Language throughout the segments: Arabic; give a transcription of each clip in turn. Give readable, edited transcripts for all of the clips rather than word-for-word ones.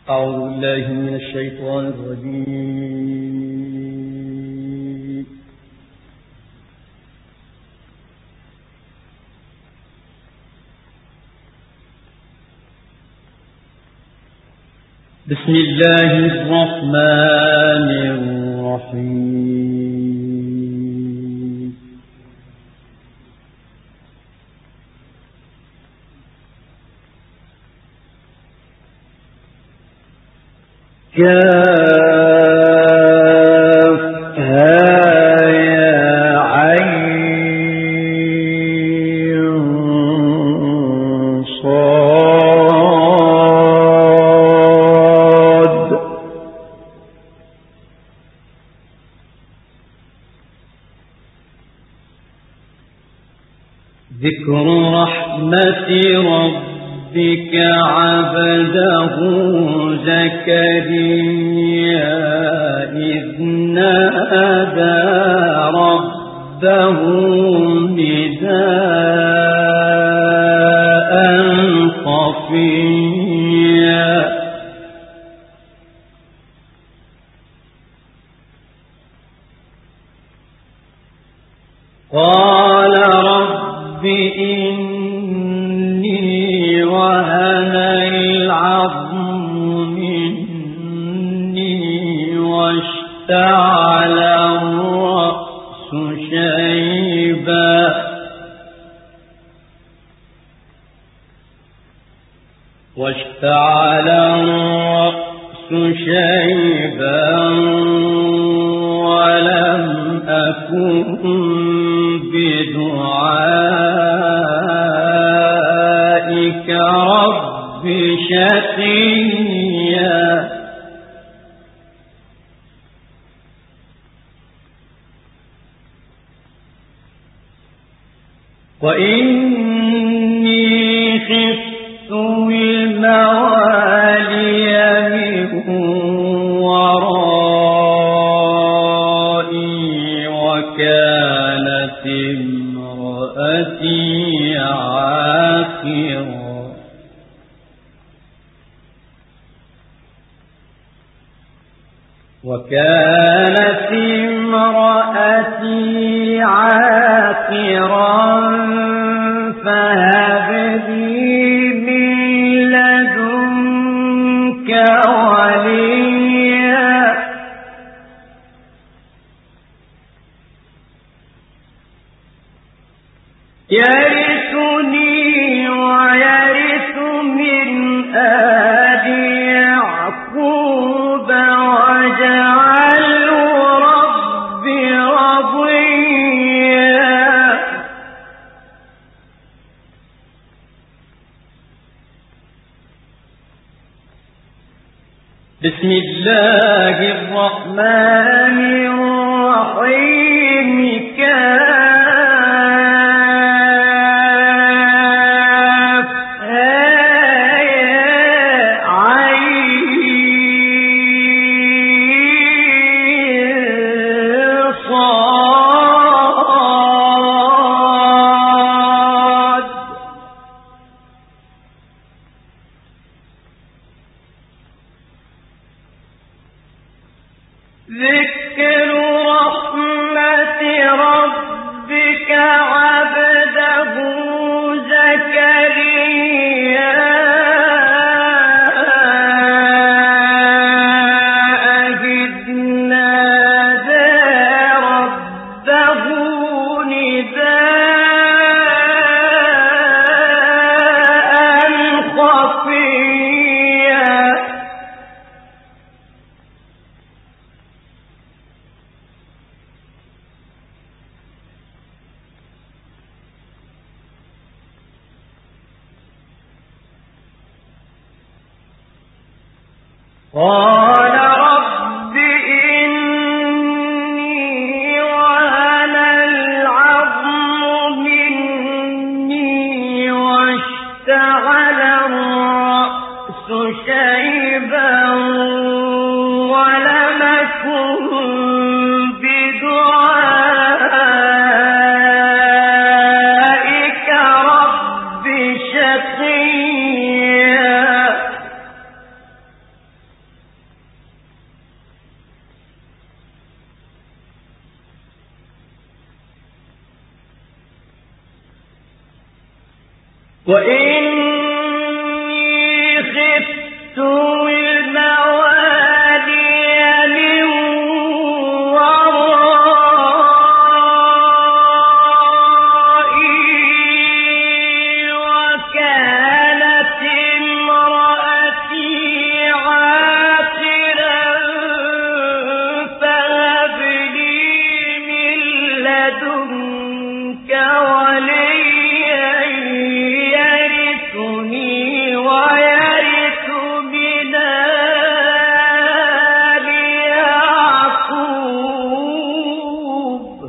أعوذ بالله من الشيطان الرجيم. بسم الله الرحمن الرحيم. كافها يا عين صاد ذكر رحمة ربك عبده زكريا إذ نادى ربه نداء خفيا قال رب إني وهن العظم مني واشتعل الرأس شيبا ولم أكن بدعائك رب شقيا وإني خفت الموالي من ورائي وكانت امرأتي عاقرا فهب لي من لدنك وليا يرثني ويرث من آل يعقوب واجعله رب رضيا بسم الله الرحمن الرحيم ذكر رحمة ربك عبده زكريا إذ نادى ربه نداء خفيا قال رب إني وهن العظم مني واشتعل الرأس شيبا ولم أكن بدعائك رب شقيا وإني خفت الموالي من ورائي وكانت امرأتي عاقرا فهب لي من لدنك وليا يرثني ويرث من آل يعقوب.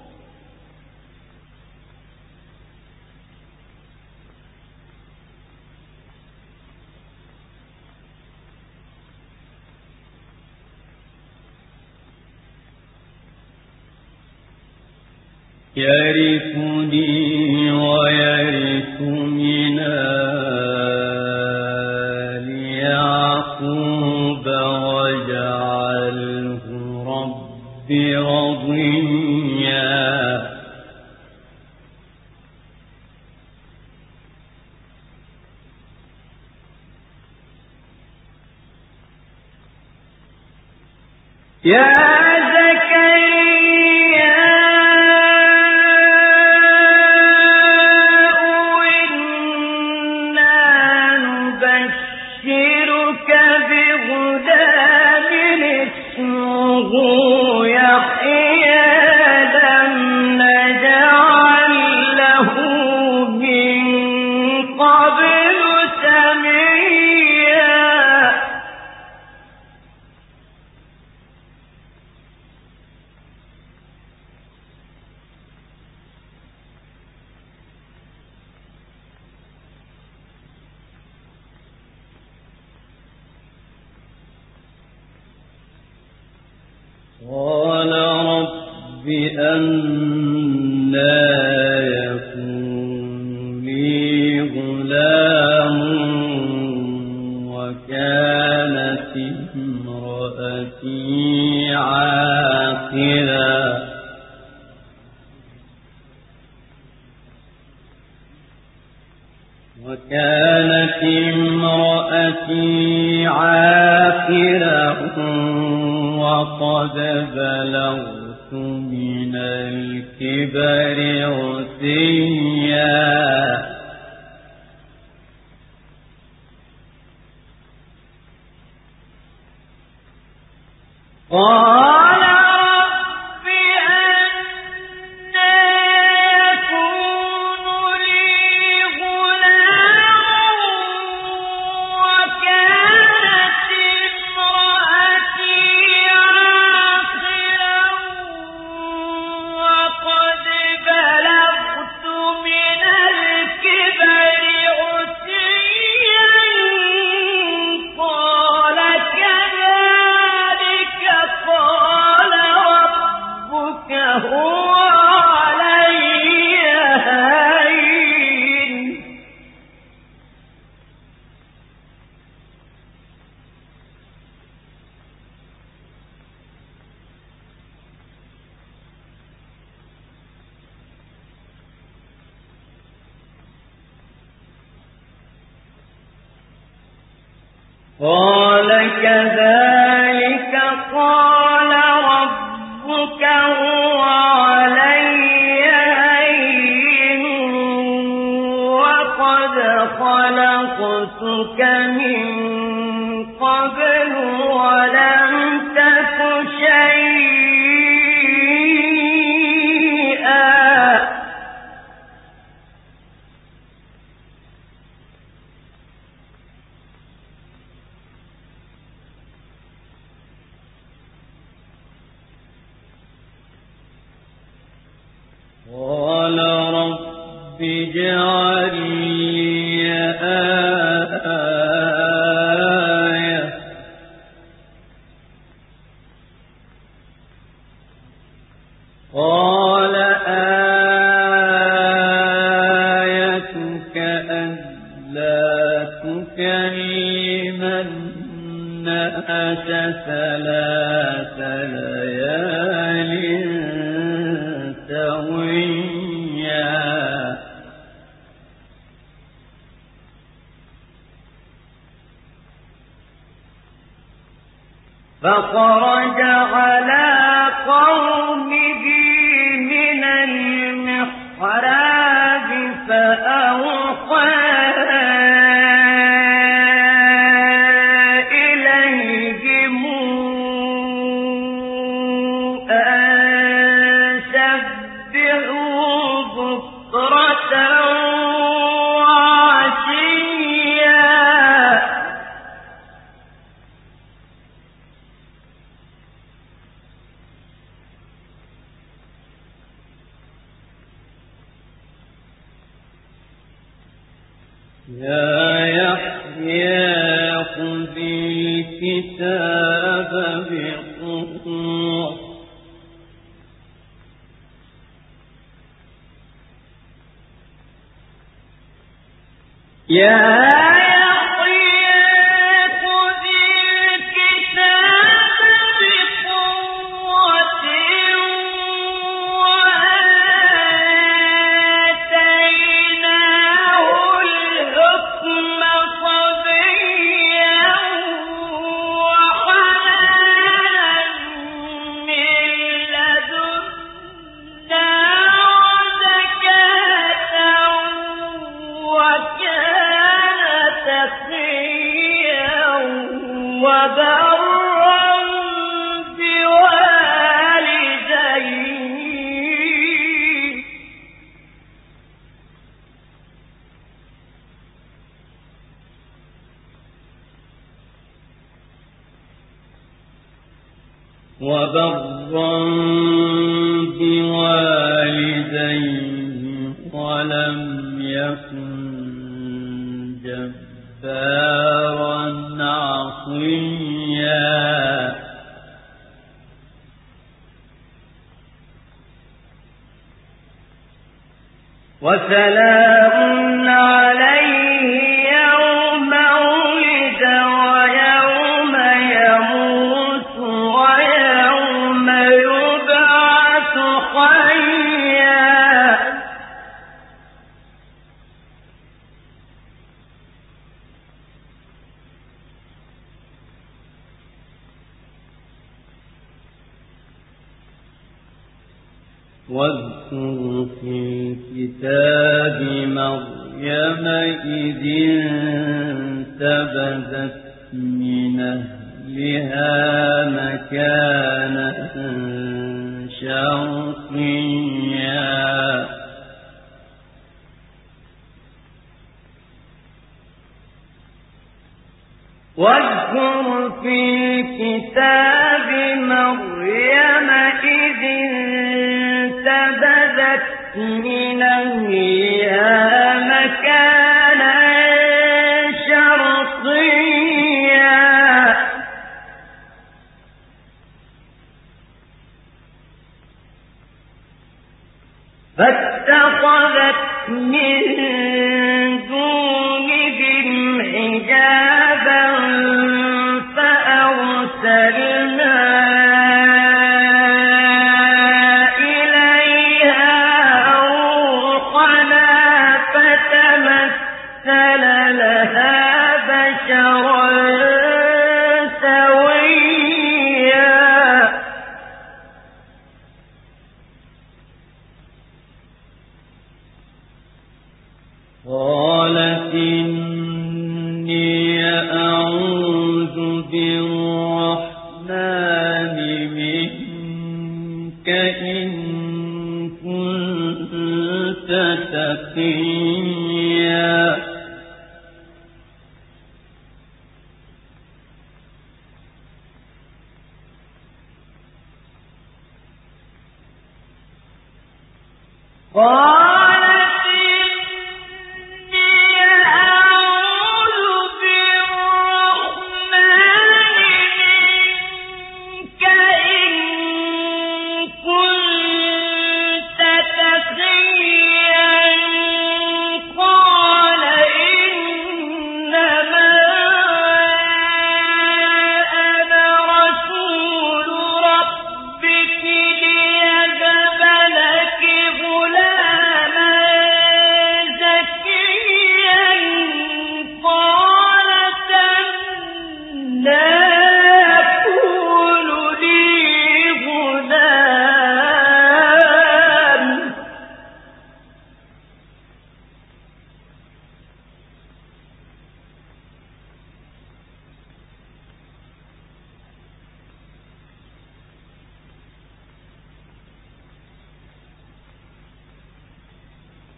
يرثني ويرث من آل يعقوب واجعله رب رضيا. يا زكريا إنا نبشرك بغلام اسمه يحيى لم نجعل له من قبل سميا. قال رب أنى يكون لي غلام وكانت امرأتي عاقرا وقد بلغت من الكبر عتيا. قال رب أنى يكون لي غلام وكانت امرأتي عاقرا وقد بلغت من الكبر عتيا. قال كذلك قال ربك هو علي هين. قال كذلك قال ربك هو علي هين وقد خلقتك من قبل ولم تك شيئا. قال رب اجعل لي آية قال آيتك ألا تكلم الناس 3 ليال سويا. فخرج على قومه من المحراب فأوحى إليهم أن سبحوا بكرة يا يحيى خذ الكتاب بقوة يا وبرا بوالديه ولم يكن جبارا عصيا وسلام عليه يوم ولد ويوم يموت ويوم يبعث حيا واذكر في الكتاب مريم إذ انتبذت من أهلها مكانا شرقيا واذكر في الكتاب مريم إذ انتبذت من أهلها مكانا شرقيا فاتخذت من دونهم حجابا فأرسلنا قالت إني أعوذ بالرحمن منك إن كنت تقيا لا يكون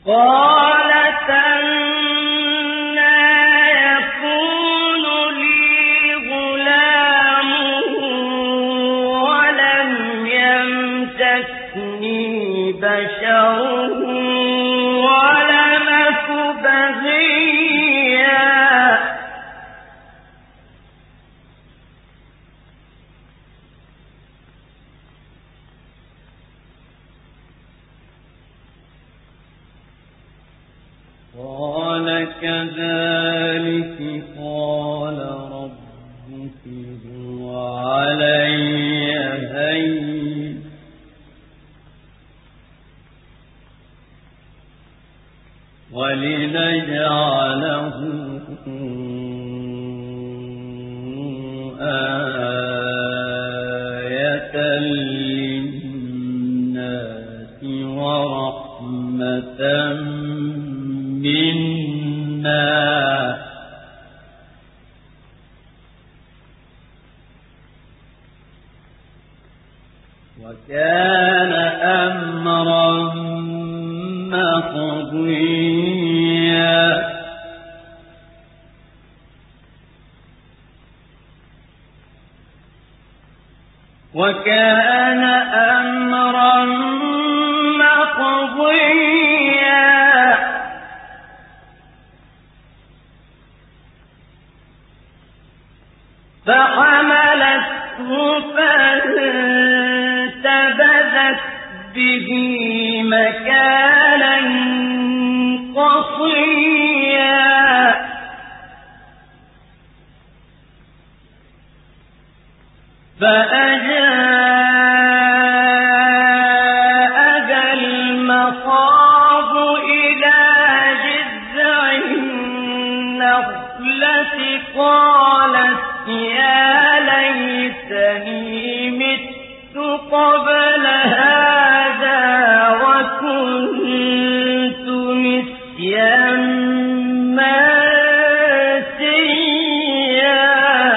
قالت أنى يكون لي غلام ولم يمسسني بشر ولم أك بغيا قال كذلك قال ربك هو علي هين ولنجعله آية للناس ورحمة منا وكان أمرا مقضيا وكان أمرا مقضيا فحملته فانتبذت به مكانا قصيا فأجاءها المخاض إلى جذع النخلة قالت يا ليتني مت قبل هذا وكنت نسيا منسيا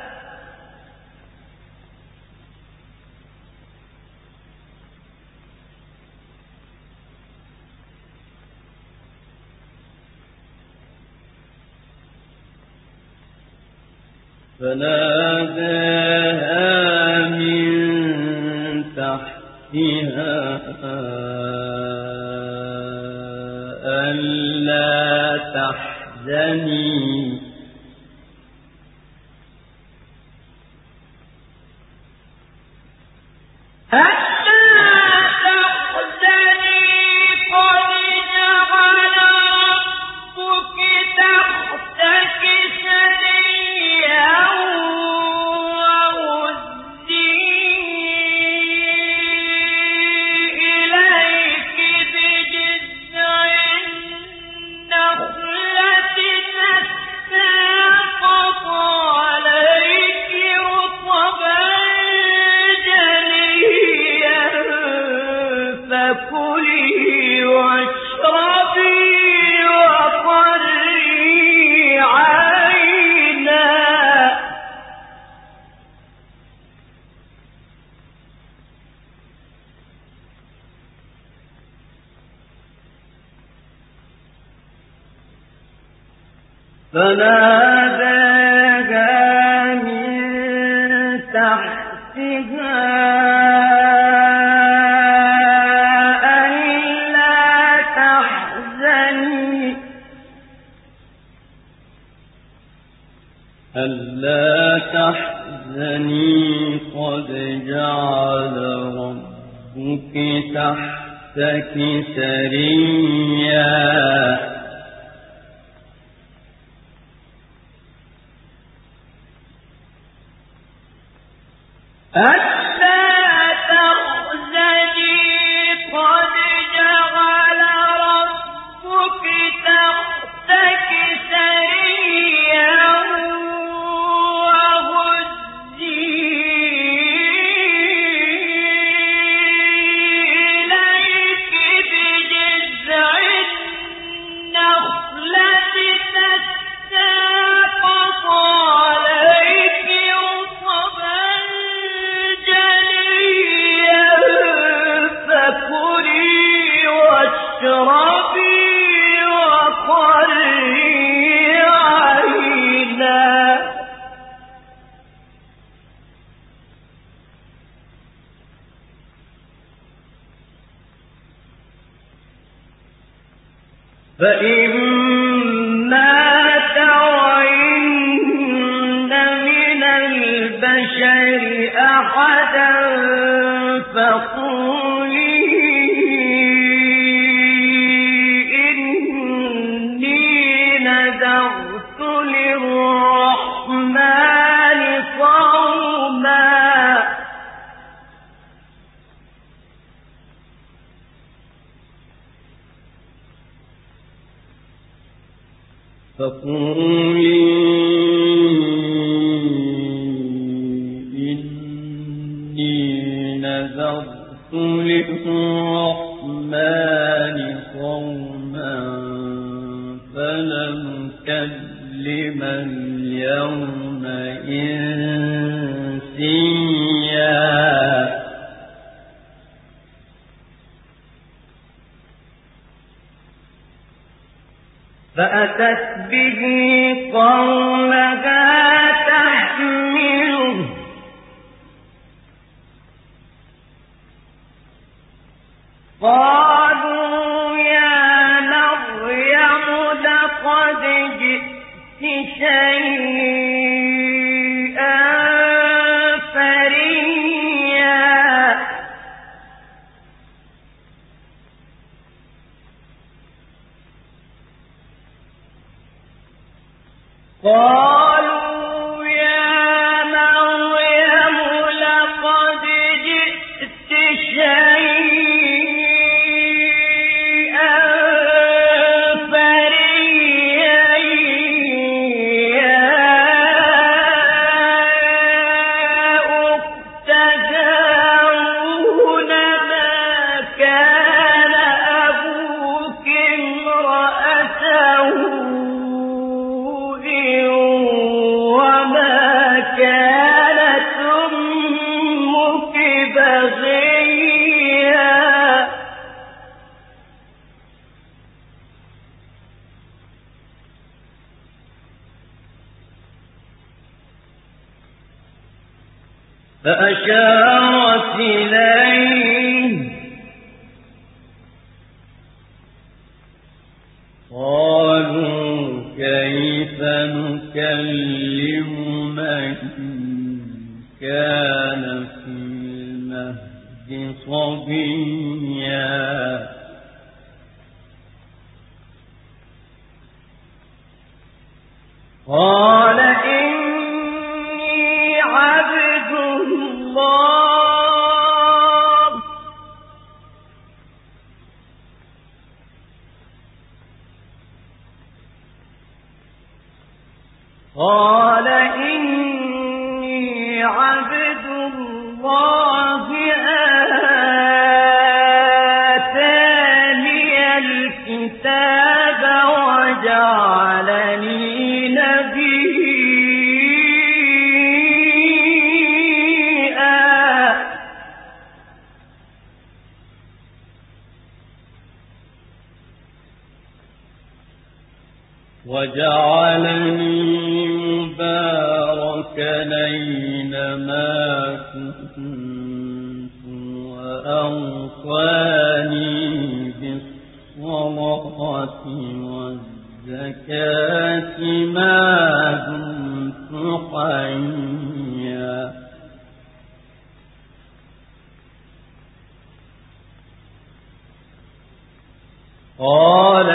فناداها من تحتها ألا تحزني فناداها من تحتها ألا تحزني قد جعل ربك تحتك سريا فإما ترين من البشر أحدا فقولي إني نذرت للرحمن صوما فقولي إني نذرت للرحمن صوما فلن أكلم اليوم إنسيا فأتت به قومها تحمله قالوا يا مريم لقد جئت شيئا فريا قالوا يا مريم لقد جئت شيئا فريا يا أخت هارون ما كان أبوك امرأ سوء وما كانت أمك بغيا فأشارت إليه قالوا كيف نكلم من كان في المهد صبيا قال إني عبد الله قال إني عبد الله آتاني الكتاب وجعلني نبيا وجعلني مباركا أينما كنت وأوصاني بالصلاة والزكاة ما دمت حيا قال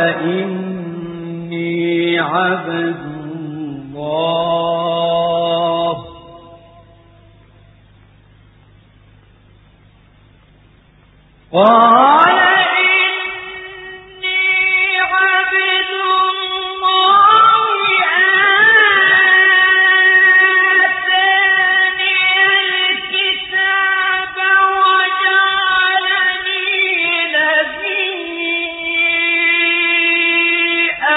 إني عبد الله قال إني عبد الله آتاني الكتاب وجعلني نبيا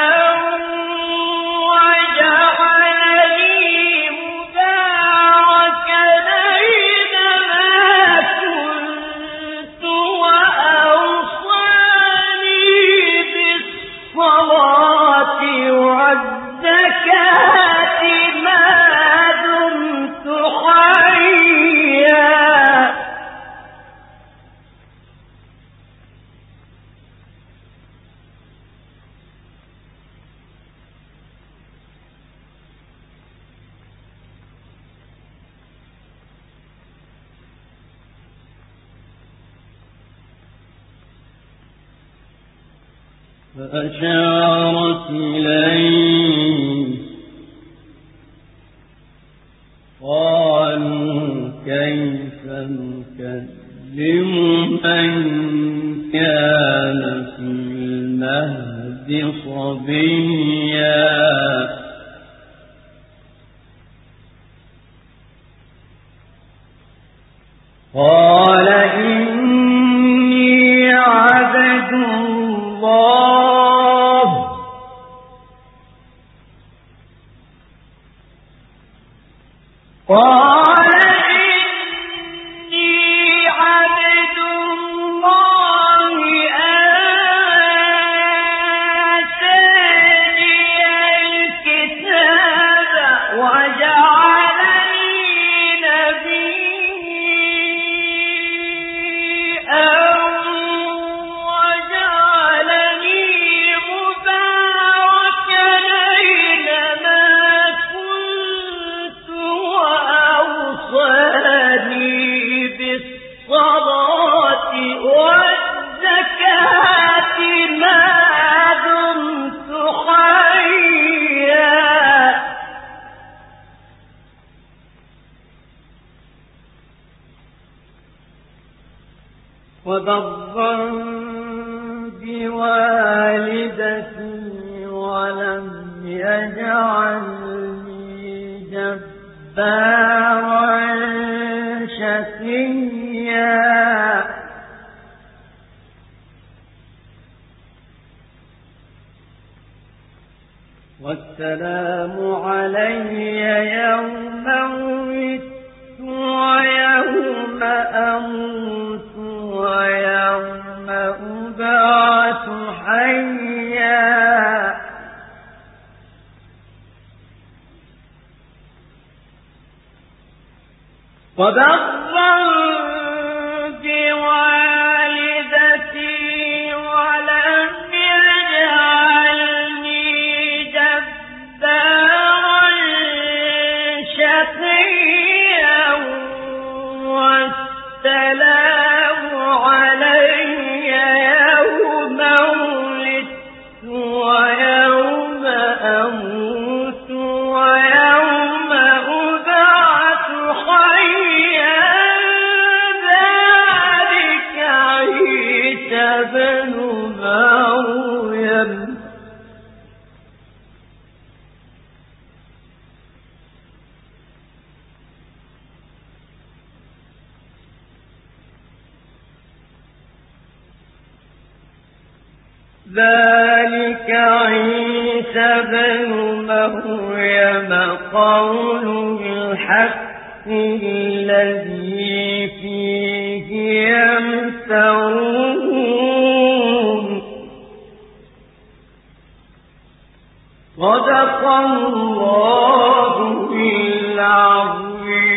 وجعلني مباركا أينما كنت وأوصاني فأشارت إليه قالوا كيف نكلم من كان في المهد صبيا قال إني عبد الله وبرا بوالدتي ولم يجعلني جبارا شقيا والسلام علي يوم ولدت ويوم أموت ويوم أبعث حيا وبرا بوالدتي ولم يجعلني جبارا شقيا والسلام علي يوم ولدت ويوم أموت ويوم أبعث حيا ذلك عيسى بن مريم ذلك عيسى بن مريم قول الحق الذي فيه يمترون صدق الله العظيم.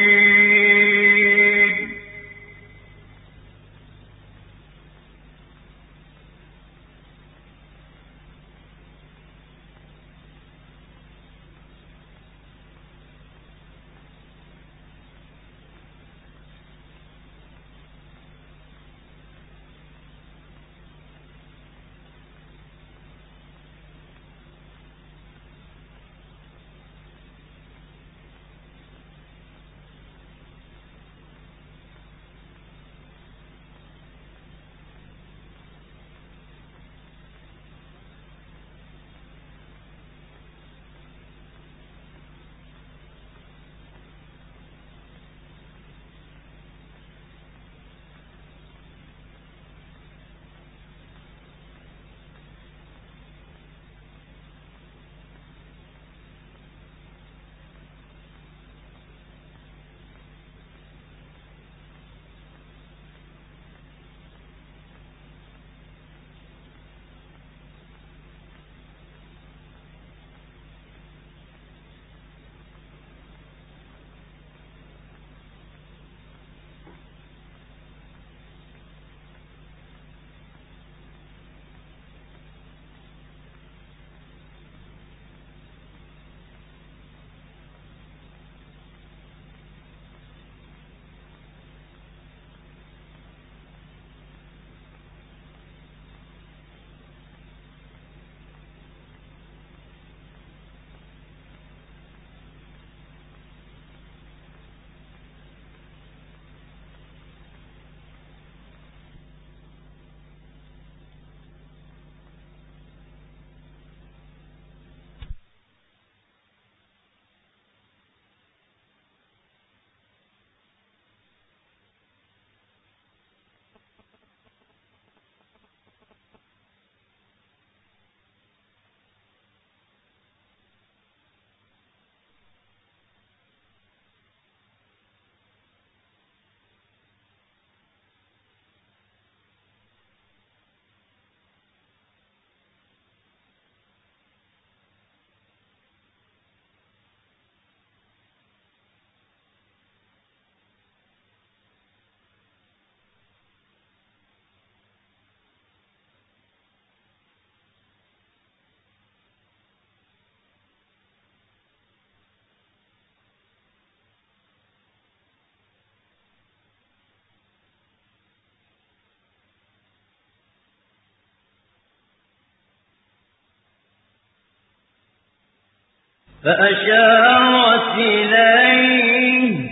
فأشارت إليه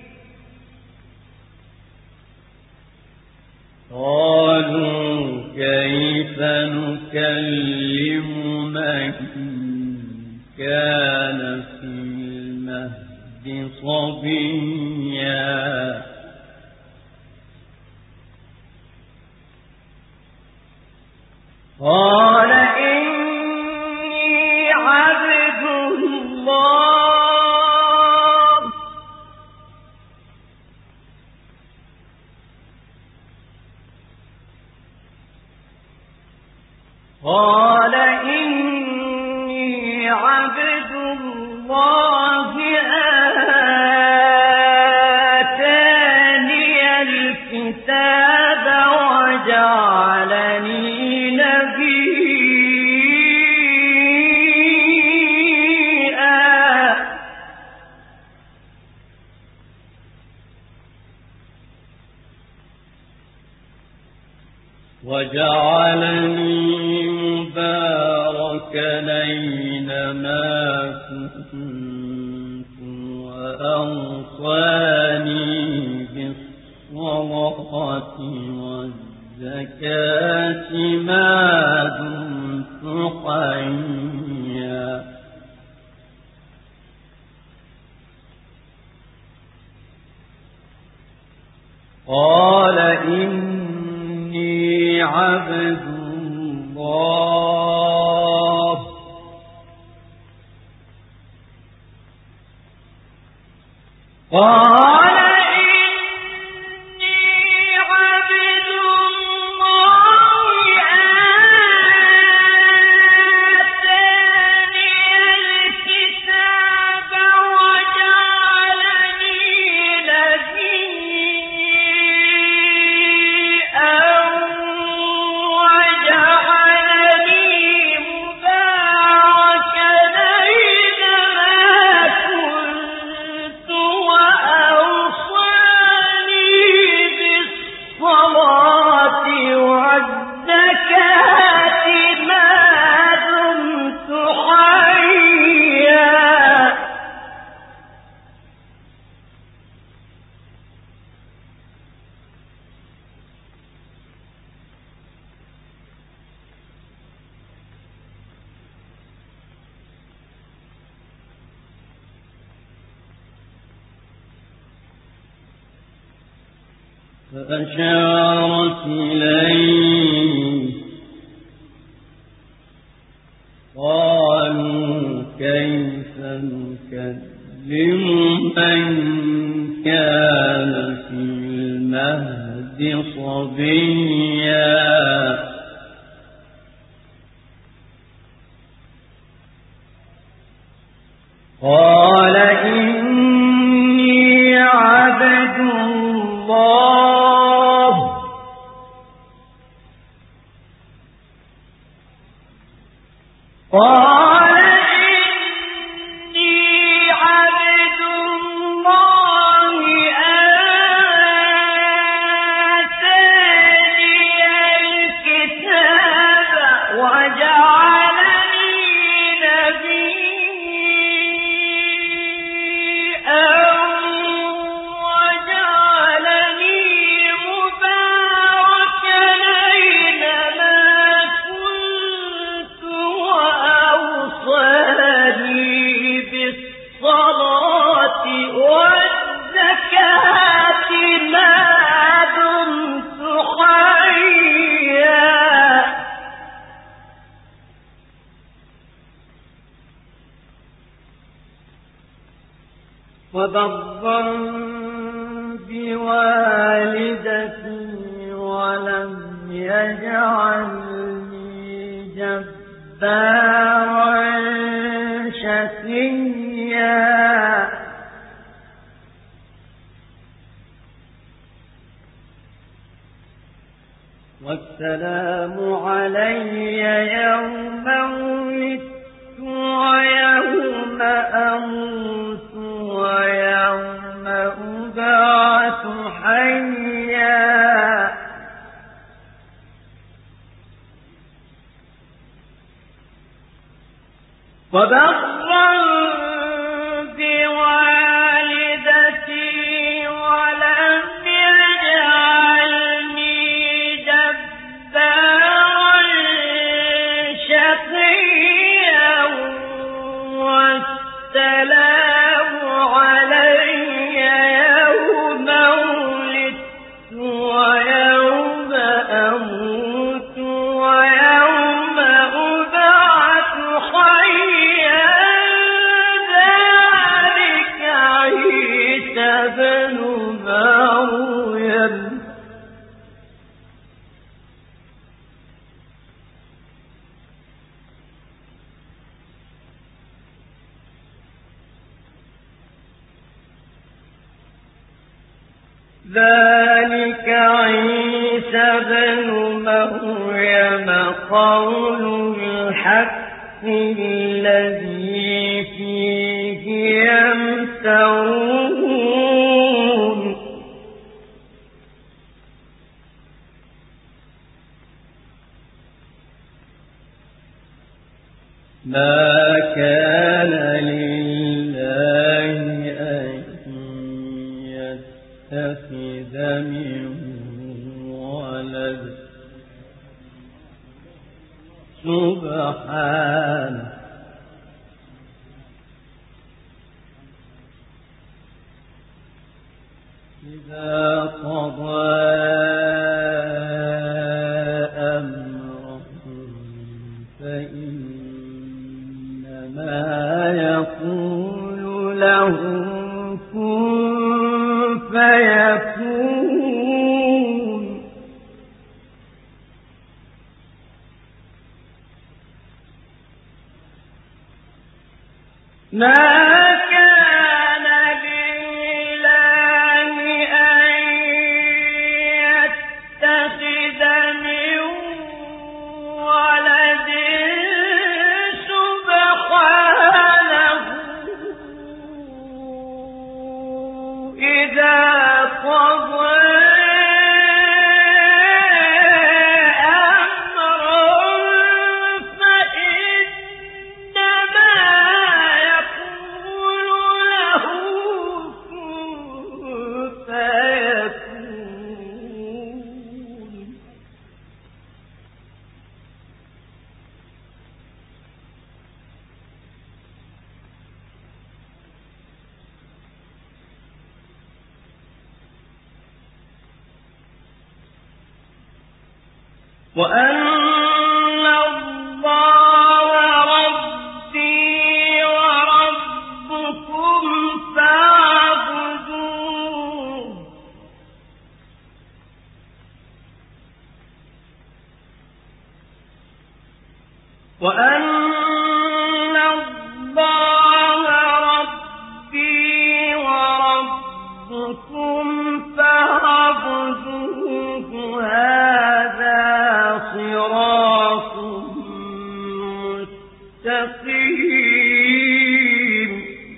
قالوا كيف نكلم من كان في المهد صبيا قال إني عبد الله قال إني عبد الله آتاني الكتاب وجعلني مباركا أينما كنت وأوصاني بالصلاة والزكاة ما دمت حيا قال إني عبد الله قال إني عبد الله آتاني الكتاب وجعلني نبيا فأشارت إليه قالوا كيف نكلم من كان في المهد صبيا قال إني عبد الله قال إني عبد الله آتاني الكتاب وجعلني نبيا وجعلني مباركا أينما كنت وأوصاني بالصلاة والزكاة ما دمت حيا وبرا بوالدتي ولم يجعلني جبارا شقيا والسلام علي يوم ولدت ويوم أموت ويوم أبعث حيا وبرا ذلك عيسى بن مريم قول الحق الذي فيه يمترون ما كان لله أن يتخذ من ولد سبحانه إذا قضى أمرا فإنما يقول له كن فيكون ما كان لله أن يتخذ من ولد سبحانه إذا قضى وأن الله ربي وربكم فاعبدوه وأن الله ربي وربكم فاعبدوه هذا صراط مستقيم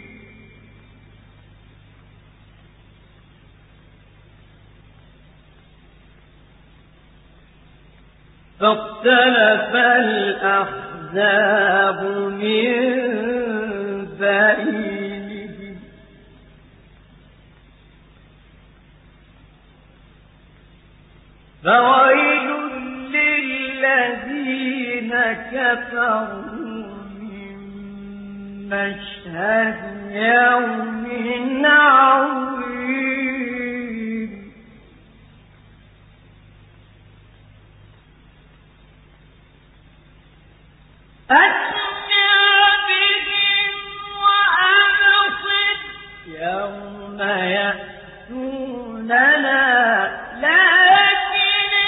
فاختلف الأحزاب من بينهم فويل للذين كفروا من مشهد يوم عظيم أسمع بهم وأبصر يوم يأتوننا لكن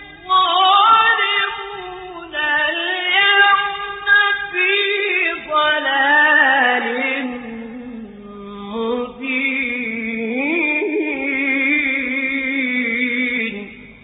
الظالمون اليوم في ضلال مبين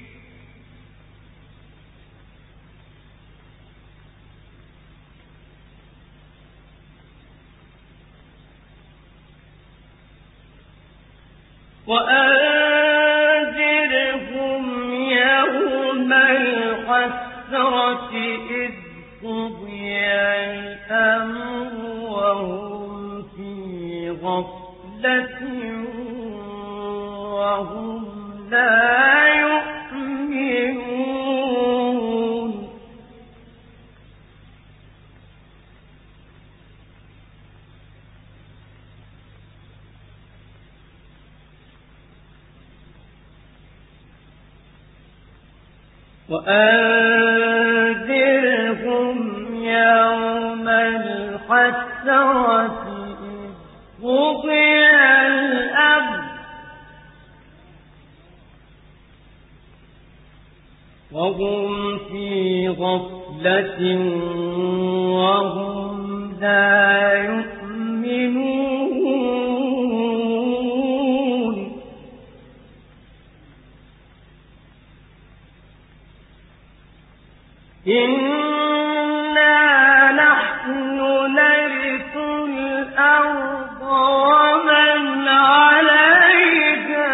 وأنذرهم يوم الحسرة إذ قضي الأمر وهم في غفلة وهم لا يؤمنون وأنذرهم يوم الحسرة إذ قضي الأمر وهم في غفلة وهم لا يؤمنون إنا نحن نرث الأرض ومن عليها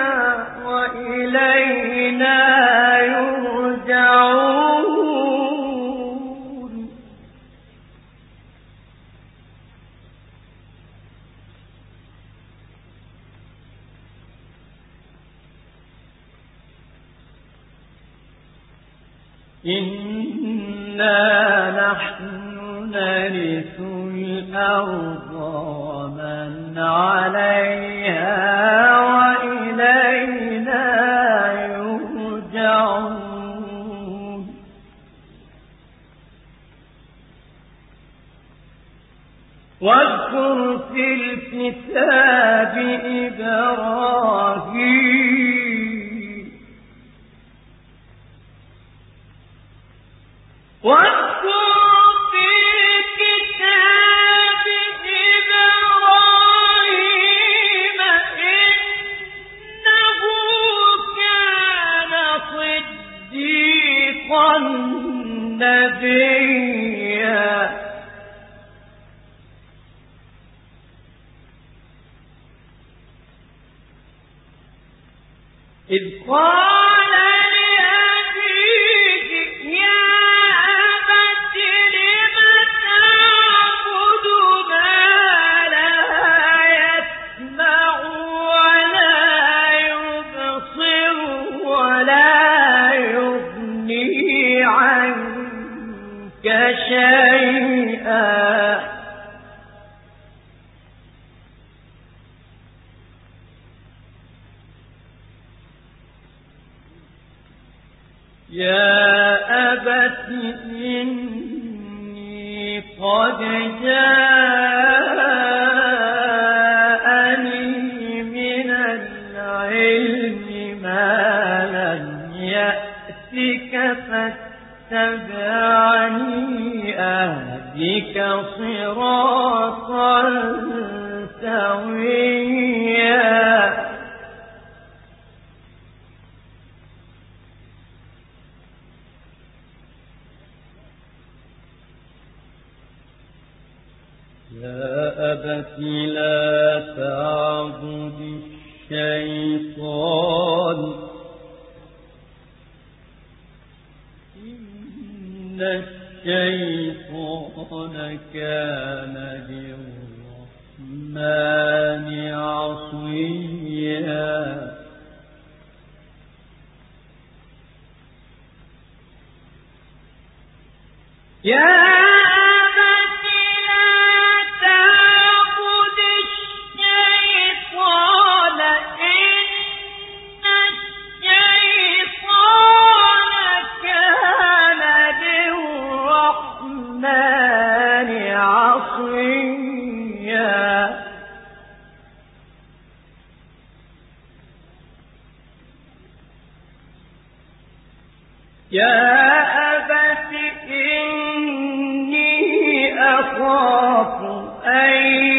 وإلينا يرجعون إنا نحن نرث الأرض ومن عليها وإلينا يرجعون واذكر في الكتاب إبراهيم إنه كان صديقا نبيا إذ قال لأبيه يا أبت لم تعبد ما لا يسمع ولا يبصر ولا يغني عنك شيئا يا أبت إني قد جاءني من العلم ما لم يأتك فاتبعني أهدك صراطا سويا يا أبت لا تعبد الشيطان إن الشيطان كان للرحمن عصيا يا يا أبت إني أخاف أن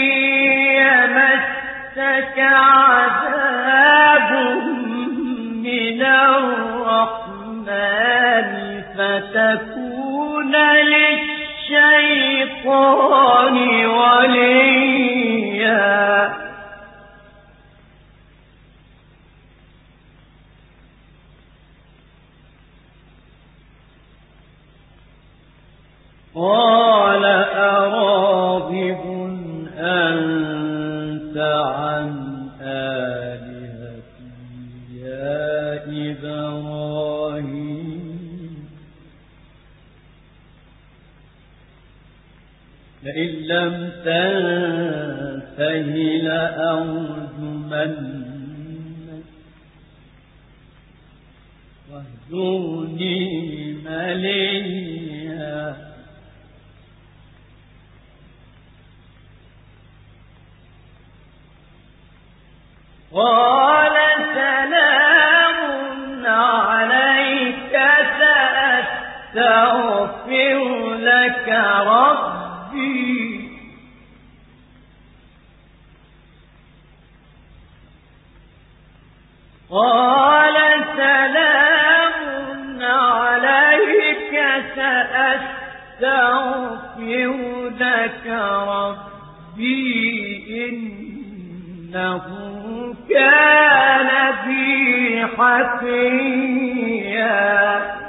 يمسك عذاب من الرحمن فتكون للشيطان وليا قال أراغب أنت عن آلهتي يا إبراهيم لئن لم تنته لأرجمنك واهجرني مليا قال سلام عليك سأستغفر لك ربي قال سلام عليك سأستغفر يستغفر لك ربي إنه كان بي حفيا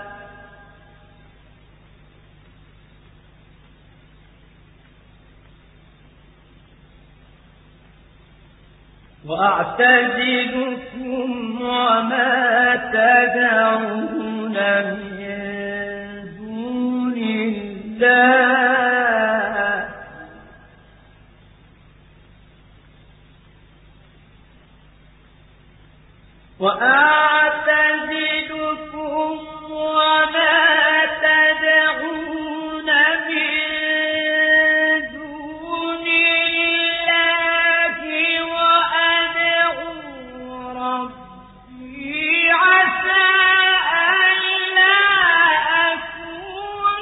وأعتزلكم وما تدعون من دون الله وأعتزلكم وما تدعون من دون الله وأدعو ربي عسى ألا أكون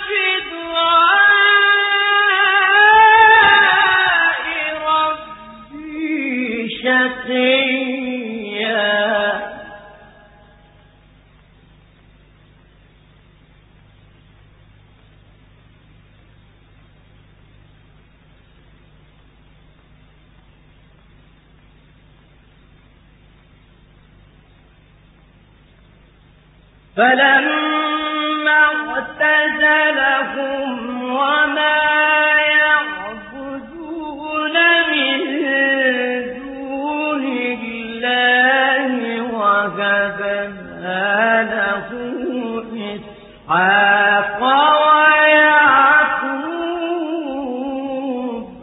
بدعاء ربي شقيا فلما اعتزلهم وما يعبدون من دون الله وهبنا له إسحاق ويعقوب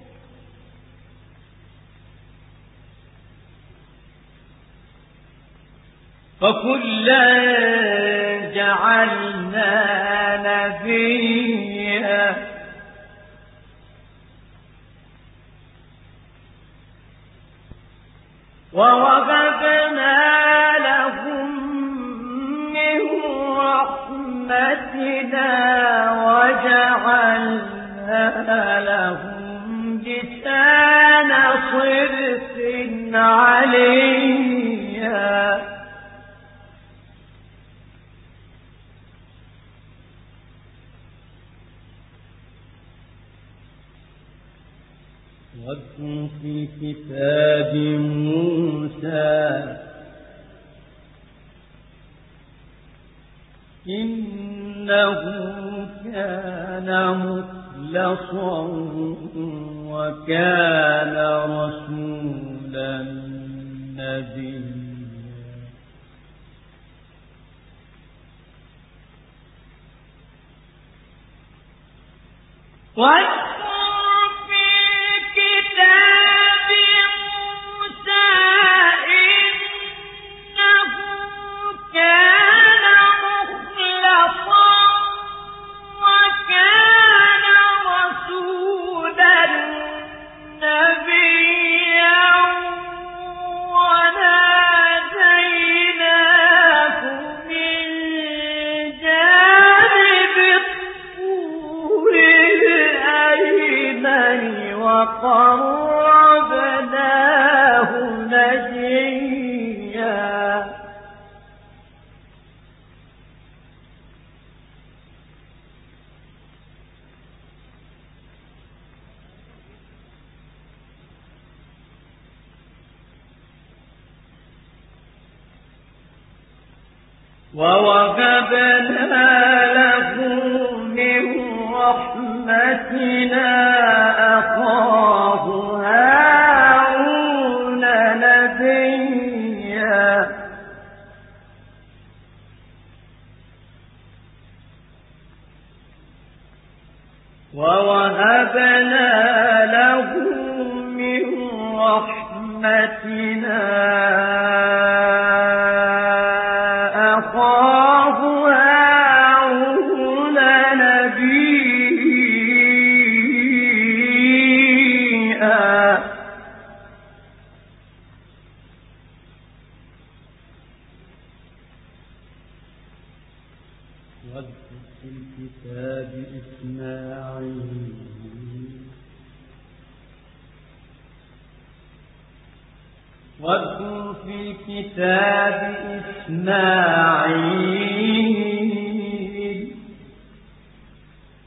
فكلا جعلنا نبيا ووهبنا لهم من رحمتنا وجعلنا لهم لسان صدق عليا واذكر في كتاب موسى إنه كان مخلصا وكان رسولا نبيا وقربناه نجيا ووهبنا له من رحمتنا أخاه هارون نبيا ووهبنا له من رحمتنا أخاه هارون نبيا واذكر في الكتاب إسماعيل واذكر في الكتاب إسماعيل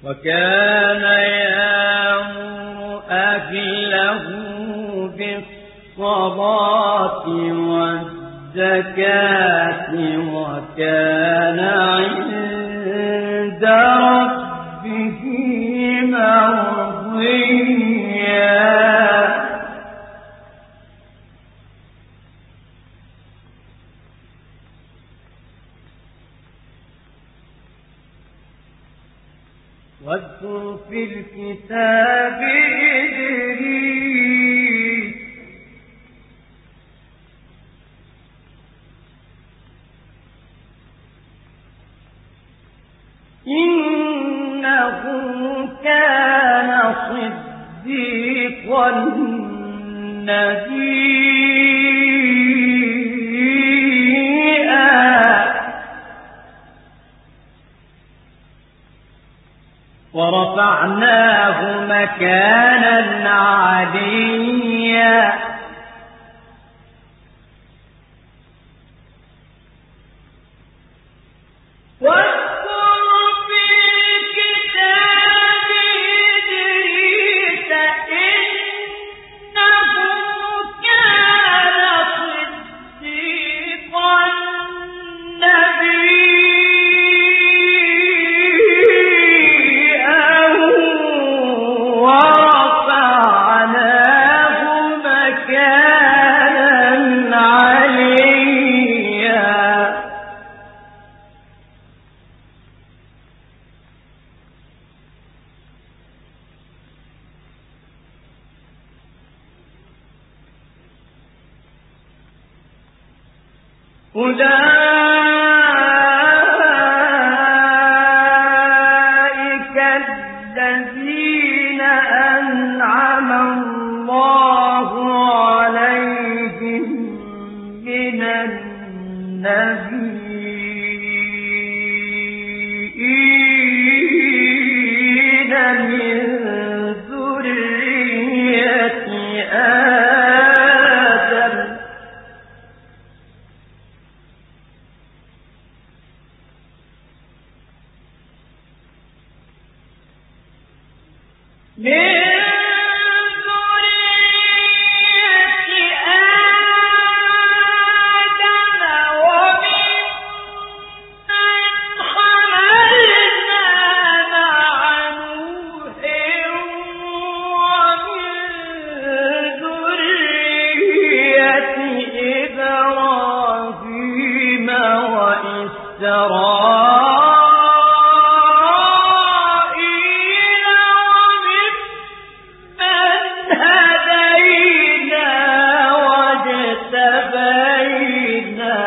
وكان يأمر أهله بالصلاة والزكاة وكان عند ربه مرضيا. واذكر في الكتاب إدريس إنه كان صديقا نبيا ورفعناه مكانا عليا. أولئك الذين أنعم الله عليهم من النبيين من ذرية آدم إبراهيم وإسرائيل وممن هدينا واجتبينا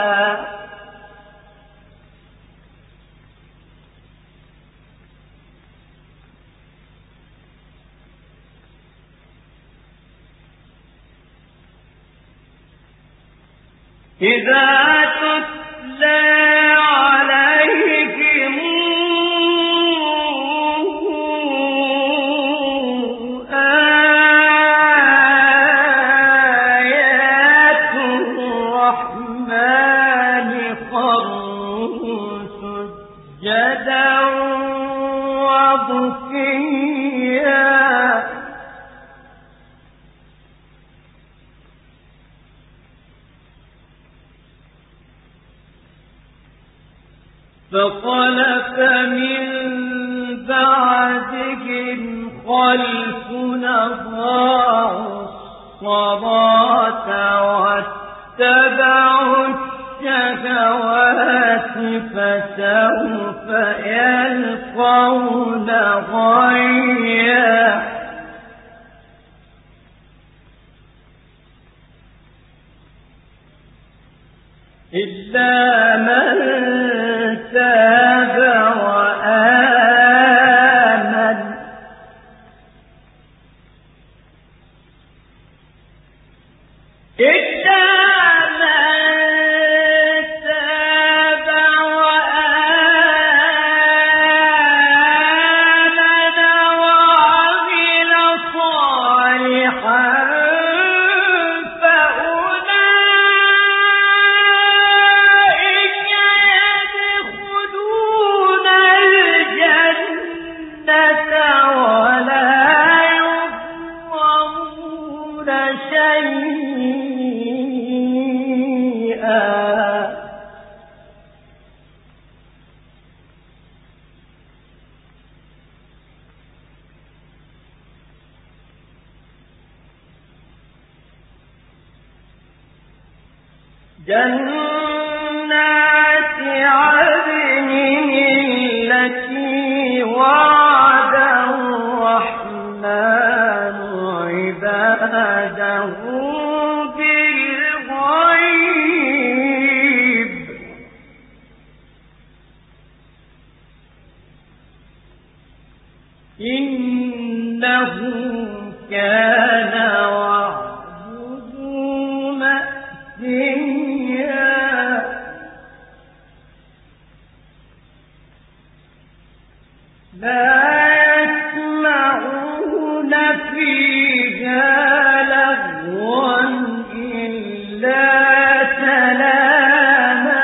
إذا تتلى عليهم آيات الرحمن خروا سجدا وبكيا فخلف من بعدهم خلف أضاعوا الصلاة واتبعوا الشهوات فسوف يلقون غيا. إلا من تاب وآمن إلا من تاب وآمن وعمل صالحا فأولئك يدخلون جنات عدن التي وعد الرحمن عباده بالغيب إنه كان وعده مأتيا لا يسمعون فيها لغوا إلا سلاما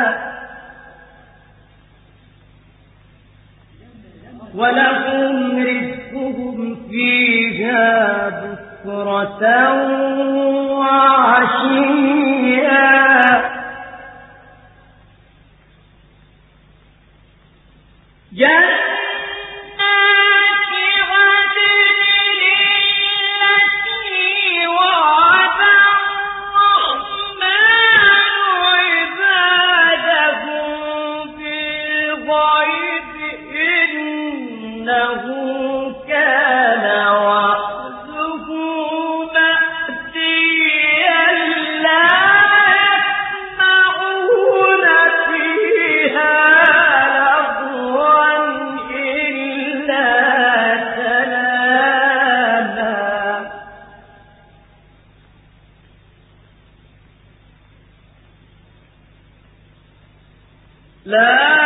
ولهم رزقهم فيها بكرة وعشيا لا